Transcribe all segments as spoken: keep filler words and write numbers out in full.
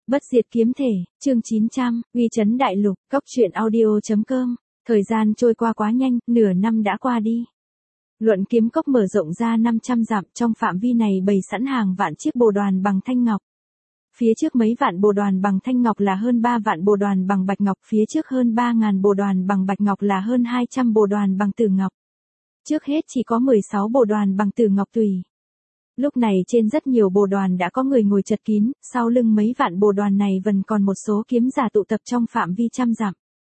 Bất diệt kiếm thể, chương chín trăm, uy chấn đại lục, cốc truyện audio chấm com. Thời gian trôi qua quá nhanh, nửa năm đã qua đi. Luận kiếm cốc mở rộng ra năm trăm dặm, trong phạm vi này bày sẵn hàng vạn chiếc bồ đoàn bằng thanh ngọc. Phía trước mấy vạn bồ đoàn bằng thanh ngọc là hơn ba vạn bồ đoàn bằng bạch ngọc, phía trước hơn ba ngàn bồ đoàn bằng bạch ngọc là hơn hai trăm bồ đoàn bằng tử ngọc. Trước hết chỉ có mười sáu bồ đoàn bằng tử ngọc tùy. Lúc này trên rất nhiều bồ đoàn đã có người ngồi chật kín, sau lưng mấy vạn bồ đoàn này vẫn còn một số kiếm giả tụ tập trong phạm vi trăm dặm.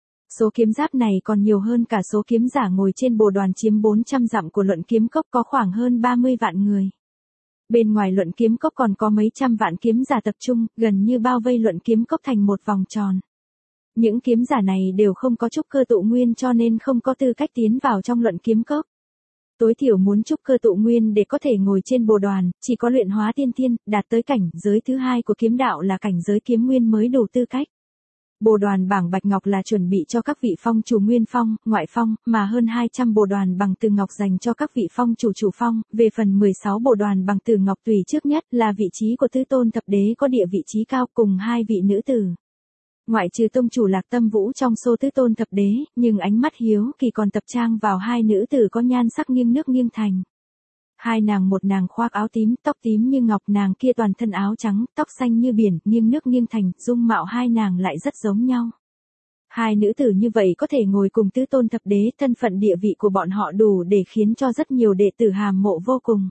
Số kiếm giáp này còn nhiều hơn cả số kiếm giả ngồi trên bồ đoàn chiếm bốn trăm dặm của luận kiếm cốc, có khoảng hơn ba mươi vạn người. Bên ngoài luận kiếm cốc còn có mấy trăm vạn kiếm giả tập trung, gần như bao vây luận kiếm cốc thành một vòng tròn. Những kiếm giả này đều không có trúc cơ tụ nguyên cho nên không có tư cách tiến vào trong luận kiếm cốc. Tối thiểu muốn trúc cơ tụ nguyên để có thể ngồi trên bồ đoàn, chỉ có luyện hóa tiên thiên, đạt tới cảnh giới thứ hai của kiếm đạo là cảnh giới kiếm nguyên mới đủ tư cách. Bồ đoàn bảng bạch ngọc là chuẩn bị cho các vị phong chủ nguyên phong, ngoại phong, mà hơn hai trăm bồ đoàn bằng từ ngọc dành cho các vị phong chủ chủ phong. Về phần mười sáu bồ đoàn bằng từ ngọc tùy trước nhất là vị trí của tứ tôn thập đế có địa vị trí cao cùng hai vị nữ tử. Ngoại trừ tông chủ Lạc Tâm Vũ trong số tứ tôn thập đế, nhưng ánh mắt hiếu kỳ còn tập trang vào hai nữ tử có nhan sắc nghiêng nước nghiêng thành. Hai nàng, một nàng khoác áo tím, tóc tím như ngọc, nàng kia toàn thân áo trắng, tóc xanh như biển, nghiêng nước nghiêng thành, dung mạo hai nàng lại rất giống nhau. Hai nữ tử như vậy có thể ngồi cùng tứ tôn thập đế, thân phận địa vị của bọn họ đủ để khiến cho rất nhiều đệ tử hàm mộ vô cùng.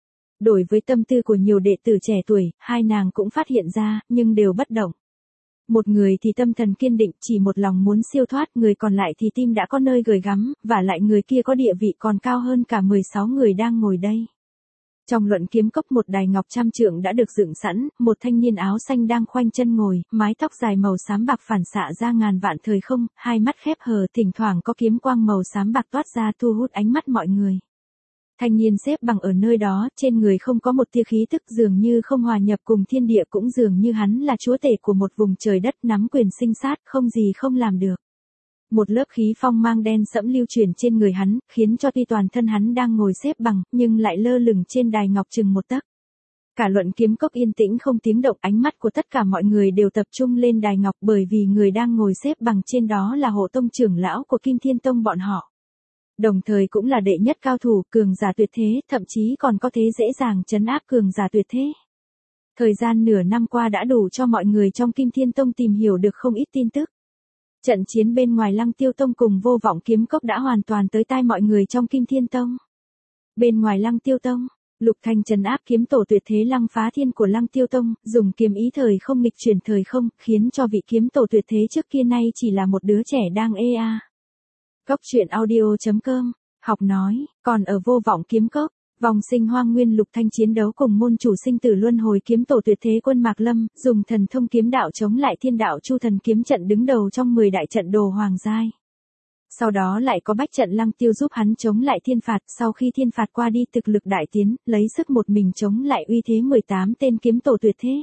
Đối với tâm tư của nhiều đệ tử trẻ tuổi, hai nàng cũng phát hiện ra, nhưng đều bất động. Một người thì tâm thần kiên định, chỉ một lòng muốn siêu thoát, người còn lại thì tim đã có nơi gửi gắm, và lại người kia có địa vị còn cao hơn cả mười sáu người đang ngồi đây. Trong luận kiếm cốc một đài ngọc trăm trượng đã được dựng sẵn, một thanh niên áo xanh đang khoanh chân ngồi, mái tóc dài màu xám bạc phản xạ ra ngàn vạn thời không, hai mắt khép hờ, thỉnh thoảng có kiếm quang màu xám bạc toát ra thu hút ánh mắt mọi người. Thanh niên xếp bằng ở nơi đó, trên người không có một tia khí tức, dường như không hòa nhập cùng thiên địa, cũng dường như hắn là chúa tể của một vùng trời đất, nắm quyền sinh sát, không gì không làm được. Một lớp khí phong mang đen sẫm lưu chuyển trên người hắn, khiến cho tuy toàn thân hắn đang ngồi xếp bằng, nhưng lại lơ lửng trên đài ngọc chừng một tấc. Cả luận kiếm cốc yên tĩnh không tiếng động, ánh mắt của tất cả mọi người đều tập trung lên đài ngọc, bởi vì người đang ngồi xếp bằng trên đó là hộ tông trưởng lão của Kim Thiên Tông bọn họ. Đồng thời cũng là đệ nhất cao thủ, cường giả tuyệt thế, thậm chí còn có thế dễ dàng trấn áp cường giả tuyệt thế. Thời gian nửa năm qua đã đủ cho mọi người trong Kim Thiên Tông tìm hiểu được không ít tin tức. Trận chiến bên ngoài Lăng Tiêu Tông cùng Vô Vọng Kiếm Cốc đã hoàn toàn tới tai mọi người trong Kim Thiên Tông. Bên ngoài Lăng Tiêu Tông, Lục Thanh trấn áp kiếm tổ tuyệt thế Lăng Phá Thiên của Lăng Tiêu Tông, dùng kiếm ý thời không nghịch chuyển thời không, khiến cho vị kiếm tổ tuyệt thế trước kia nay chỉ là một đứa trẻ đang ê a. Cốc truyện audio chấm com, học nói, còn ở Vô Vọng Kiếm Cốc, vòng sinh hoang nguyên Lục Thanh chiến đấu cùng môn chủ sinh tử luân hồi kiếm tổ tuyệt thế Quân Mạc Lâm, dùng thần thông kiếm đạo chống lại thiên đạo Chu Thần kiếm trận đứng đầu trong mười đại trận đồ hoàng giai. Sau đó lại có bách trận Lăng Tiêu giúp hắn chống lại thiên phạt, sau khi thiên phạt qua đi thực lực đại tiến, lấy sức một mình chống lại uy thế mười tám tên kiếm tổ tuyệt thế.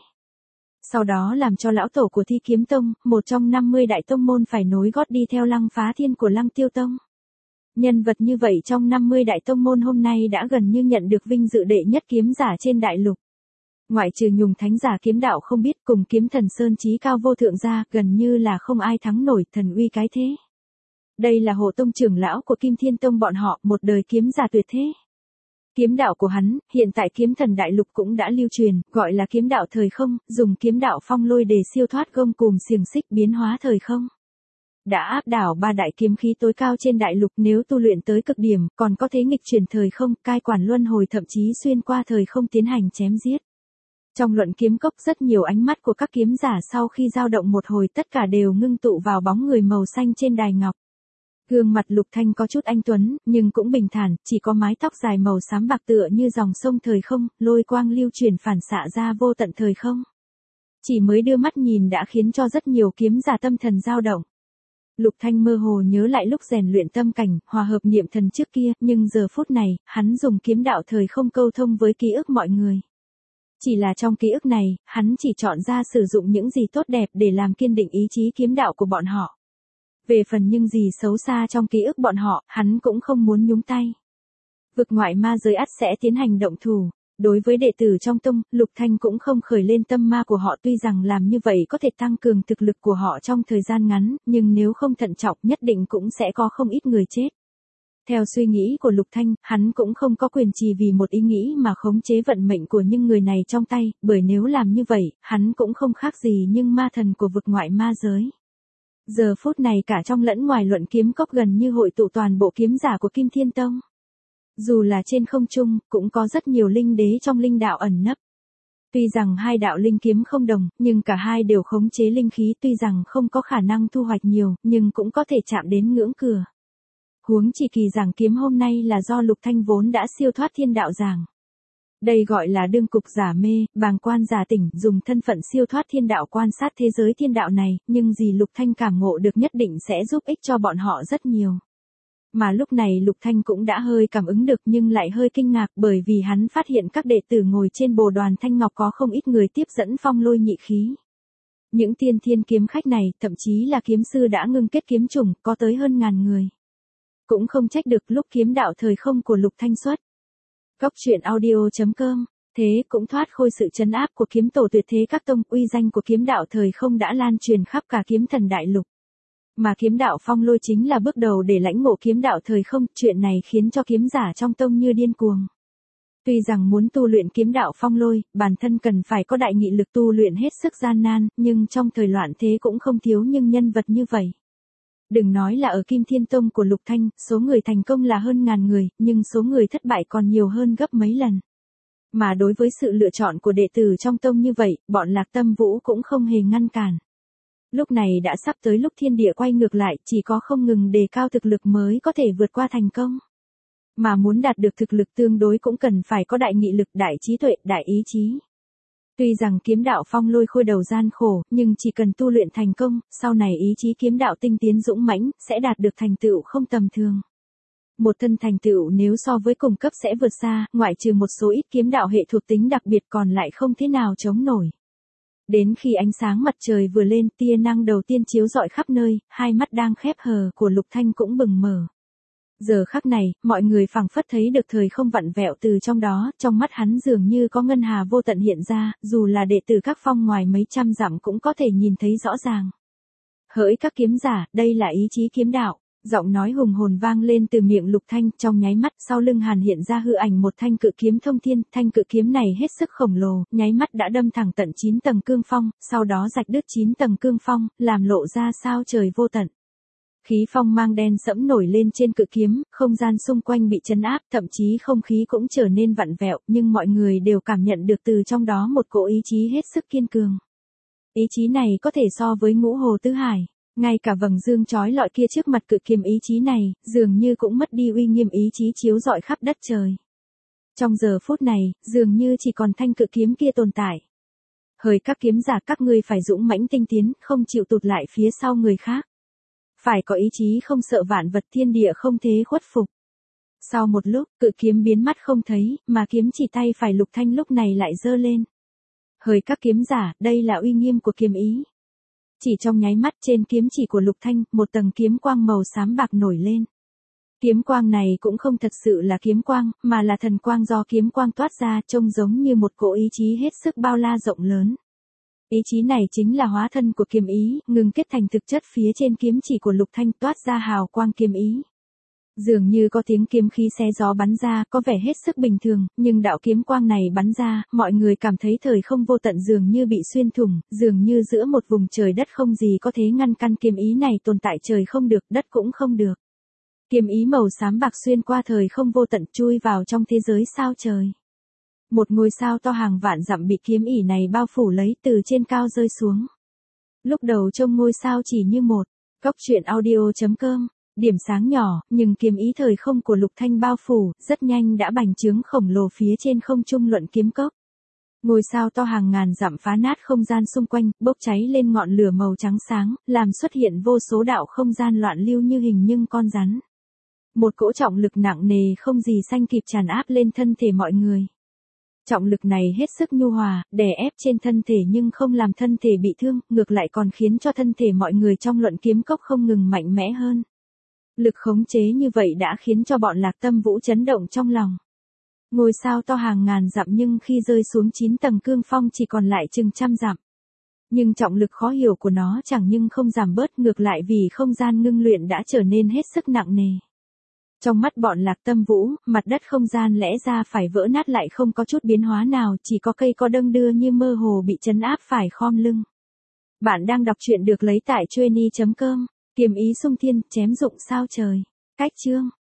Sau đó làm cho lão tổ của Thi Kiếm Tông, một trong năm mươi đại tông môn phải nối gót đi theo Lăng Phá Thiên của Lăng Tiêu Tông. Nhân vật như vậy trong năm mươi đại tông môn hôm nay đã gần như nhận được vinh dự đệ nhất kiếm giả trên đại lục. Ngoại trừ Nhung thánh giả kiếm đạo không biết cùng kiếm thần Sơn chí cao vô thượng ra, gần như là không ai thắng nổi thần uy cái thế. Đây là hộ tông trưởng lão của Kim Thiên Tông bọn họ, một đời kiếm giả tuyệt thế. Kiếm đạo của hắn, hiện tại kiếm thần đại lục cũng đã lưu truyền, gọi là kiếm đạo thời không, dùng kiếm đạo phong lôi để siêu thoát gông cùm xiềng xích biến hóa thời không. Đã áp đảo ba đại kiếm khí tối cao trên đại lục, nếu tu luyện tới cực điểm, còn có thể nghịch chuyển thời không, cai quản luân hồi, thậm chí xuyên qua thời không tiến hành chém giết. Trong luận kiếm cốc rất nhiều ánh mắt của các kiếm giả sau khi dao động một hồi tất cả đều ngưng tụ vào bóng người màu xanh trên đài ngọc. Gương mặt Lục Thanh có chút anh tuấn, nhưng cũng bình thản, chỉ có mái tóc dài màu xám bạc tựa như dòng sông thời không, lôi quang lưu chuyển phản xạ ra vô tận thời không. Chỉ mới đưa mắt nhìn đã khiến cho rất nhiều kiếm giả tâm thần dao động. Lục Thanh mơ hồ nhớ lại lúc rèn luyện tâm cảnh, hòa hợp niệm thần trước kia, nhưng giờ phút này, hắn dùng kiếm đạo thời không câu thông với ký ức mọi người. Chỉ là trong ký ức này, hắn chỉ chọn ra sử dụng những gì tốt đẹp để làm kiên định ý chí kiếm đạo của bọn họ. Về phần những gì xấu xa trong ký ức bọn họ, hắn cũng không muốn nhúng tay. Vực ngoại ma giới ắt sẽ tiến hành động thủ. Đối với đệ tử trong tông, Lục Thanh cũng không khởi lên tâm ma của họ, tuy rằng làm như vậy có thể tăng cường thực lực của họ trong thời gian ngắn, nhưng nếu không thận trọng nhất định cũng sẽ có không ít người chết. Theo suy nghĩ của Lục Thanh, hắn cũng không có quyền chỉ vì một ý nghĩ mà khống chế vận mệnh của những người này trong tay, bởi nếu làm như vậy, hắn cũng không khác gì nhưng ma thần của vực ngoại ma giới. Giờ phút này cả trong lẫn ngoài luận kiếm cốc gần như hội tụ toàn bộ kiếm giả của Kim Thiên Tông. Dù là trên không trung, cũng có rất nhiều linh đế trong linh đạo ẩn nấp. Tuy rằng hai đạo linh kiếm không đồng, nhưng cả hai đều khống chế linh khí, tuy rằng không có khả năng thu hoạch nhiều, nhưng cũng có thể chạm đến ngưỡng cửa. Huống chỉ kỳ giảng kiếm hôm nay là do Lục Thanh vốn đã siêu thoát thiên đạo giảng. Đây gọi là đương cục giả mê, bàng quan giả tỉnh, dùng thân phận siêu thoát thiên đạo quan sát thế giới thiên đạo này, nhưng gì Lục Thanh cảm ngộ được nhất định sẽ giúp ích cho bọn họ rất nhiều. Mà lúc này Lục Thanh cũng đã hơi cảm ứng được nhưng lại hơi kinh ngạc, bởi vì hắn phát hiện các đệ tử ngồi trên bồ đoàn thanh ngọc có không ít người tiếp dẫn phong lôi nhị khí. Những tiên thiên kiếm khách này, thậm chí là kiếm sư đã ngưng kết kiếm chủng, có tới hơn ngàn người. Cũng không trách được lúc kiếm đạo thời không của Lục Thanh xuất. Góc truyện audio chấm com, thế cũng thoát khôi sự trấn áp của kiếm tổ tuyệt thế các tông, uy danh của kiếm đạo thời không đã lan truyền khắp cả kiếm thần đại lục. Mà kiếm đạo phong lôi chính là bước đầu để lãnh ngộ kiếm đạo thời không, chuyện này khiến cho kiếm giả trong tông như điên cuồng. Tuy rằng muốn tu luyện kiếm đạo phong lôi, bản thân cần phải có đại nghị lực tu luyện hết sức gian nan, nhưng trong thời loạn thế cũng không thiếu những nhân vật như vậy. Đừng nói là ở Kim Thiên Tông của Lục Thanh, số người thành công là hơn ngàn người, nhưng số người thất bại còn nhiều hơn gấp mấy lần. Mà đối với sự lựa chọn của đệ tử trong tông như vậy, bọn Lạc Tâm Vũ cũng không hề ngăn cản. Lúc này đã sắp tới lúc thiên địa quay ngược lại, chỉ có không ngừng đề cao thực lực mới có thể vượt qua thành công. Mà muốn đạt được thực lực tương đối cũng cần phải có đại nghị lực, đại trí tuệ, đại ý chí. Tuy rằng kiếm đạo phong lôi khôi đầu gian khổ, nhưng chỉ cần tu luyện thành công, sau này ý chí kiếm đạo tinh tiến dũng mãnh, sẽ đạt được thành tựu không tầm thường. Một thân thành tựu nếu so với cùng cấp sẽ vượt xa, ngoại trừ một số ít kiếm đạo hệ thuộc tính đặc biệt còn lại không thế nào chống nổi. Đến khi ánh sáng mặt trời vừa lên, tia năng đầu tiên chiếu rọi khắp nơi, hai mắt đang khép hờ của Lục Thanh cũng bừng mở. Giờ khắc này, mọi người phảng phất thấy được thời không vặn vẹo từ trong đó, trong mắt hắn dường như có ngân hà vô tận hiện ra, dù là đệ tử các phong ngoài mấy trăm dặm cũng có thể nhìn thấy rõ ràng. Hỡi các kiếm giả, đây là ý chí kiếm đạo. Giọng nói hùng hồn vang lên từ miệng Lục Thanh, trong nháy mắt sau lưng Hàn hiện ra hư ảnh một thanh cự kiếm thông thiên, thanh cự kiếm này hết sức khổng lồ, nháy mắt đã đâm thẳng tận chín tầng cương phong, sau đó rạch đứt chín tầng cương phong, làm lộ ra sao trời vô tận. Khí phong mang đen sẫm nổi lên trên cự kiếm, không gian xung quanh bị chấn áp, thậm chí không khí cũng trở nên vặn vẹo, nhưng mọi người đều cảm nhận được từ trong đó một cỗ ý chí hết sức kiên cường. Ý chí này có thể so với ngũ hồ tứ hải. Ngay cả vầng dương chói lọi kia trước mặt cự kiếm ý chí này, dường như cũng mất đi uy nghiêm ý chí chiếu rọi khắp đất trời. Trong giờ phút này, dường như chỉ còn thanh cự kiếm kia tồn tại. Hỡi các kiếm giả, các ngươi phải dũng mãnh tinh tiến, không chịu tụt lại phía sau người khác. Phải có ý chí không sợ vạn vật thiên địa không thế khuất phục. Sau một lúc, cự kiếm biến mất không thấy, mà kiếm chỉ tay phải Lục Thanh lúc này lại giơ lên. Hỡi các kiếm giả, đây là uy nghiêm của kiếm ý. Chỉ trong nháy mắt trên kiếm chỉ của Lục Thanh, một tầng kiếm quang màu xám bạc nổi lên. Kiếm quang này cũng không thật sự là kiếm quang, mà là thần quang do kiếm quang toát ra, trông giống như một cỗ ý chí hết sức bao la rộng lớn. Ý chí này chính là hóa thân của kiếm ý, ngừng kết thành thực chất phía trên kiếm chỉ của Lục Thanh, toát ra hào quang kiếm ý. Dường như có tiếng kiếm khí xé gió bắn ra, có vẻ hết sức bình thường, nhưng đạo kiếm quang này bắn ra, mọi người cảm thấy thời không vô tận dường như bị xuyên thủng, dường như giữa một vùng trời đất không gì có thể ngăn căn kiếm ý này tồn tại, trời không được, đất cũng không được. Kiếm ý màu xám bạc xuyên qua thời không vô tận chui vào trong thế giới sao trời. Một ngôi sao to hàng vạn dặm bị kiếm ỉ này bao phủ lấy từ trên cao rơi xuống. Lúc đầu trông ngôi sao chỉ như một, góc truyện audio chấm com. Điểm sáng nhỏ, nhưng kiếm ý thời không của Lục Thanh bao phủ, rất nhanh đã bành trướng khổng lồ phía trên không trung luận kiếm cốc. Ngôi sao to hàng ngàn dặm phá nát không gian xung quanh, bốc cháy lên ngọn lửa màu trắng sáng, làm xuất hiện vô số đạo không gian loạn lưu như hình nhưng con rắn. Một cỗ trọng lực nặng nề không gì sanh kịp tràn áp lên thân thể mọi người. Trọng lực này hết sức nhu hòa, đè ép trên thân thể nhưng không làm thân thể bị thương, ngược lại còn khiến cho thân thể mọi người trong luận kiếm cốc không ngừng mạnh mẽ hơn. Lực khống chế như vậy đã khiến cho bọn Lạc Tâm Vũ chấn động trong lòng. Ngôi sao to hàng ngàn dặm nhưng khi rơi xuống chín tầng cương phong chỉ còn lại chừng trăm dặm. Nhưng trọng lực khó hiểu của nó chẳng nhưng không giảm bớt, ngược lại vì không gian ngưng luyện đã trở nên hết sức nặng nề. Trong mắt bọn Lạc Tâm Vũ, mặt đất không gian lẽ ra phải vỡ nát lại không có chút biến hóa nào, chỉ có cây có đâng đưa như mơ hồ bị trấn áp phải khom lưng. Bạn đang đọc truyện được lấy tại chuyenny chấm com, kiếm ý xung thiên, chém dụng sao trời. Cách chương